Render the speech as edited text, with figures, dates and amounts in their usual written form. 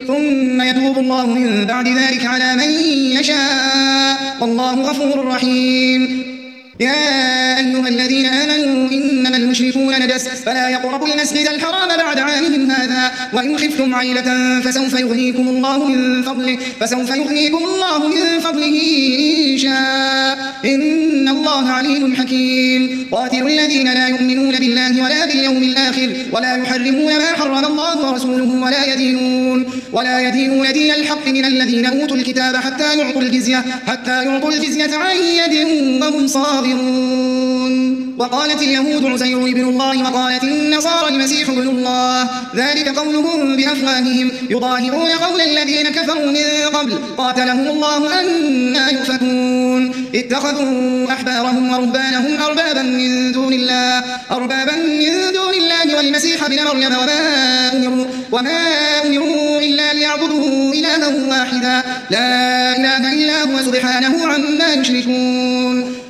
ثم يتوب الله من بعد ذلك على من يشاء والله غفور رحيم. يا أيها الذين آمنوا إنما المشركون نجس فلا يقربوا المسجد الحرام بعد عامهم هذا وإن خفتم عيلة فسوف يغنيكم الله من فضله إن شاء إن الله عليم حكيم. قاتلوا الذين لا يؤمنون بالله ولا باليوم الآخر ولا يحرمون ما حرم الله ورسوله ولا يدينون دين الحق من الذين أوتوا الكتاب حتى يعطوا الجزية عن يد وهم صاغرون. وقالت اليهود عزير ابن الله وقالت النصارى المسيح ابن الله ذلك قولهم بأفواههم يضاهئون قول الذين كفروا من قبل قاتلهم الله أنى يؤفكون. اتخذوا أحبارهم ورهبانهم أربابا من دون الله والمسيح ابن مريم وما أمروا إلا ليعبدوا إلها واحدا لا إله إلا هو سبحانه عما يشركون.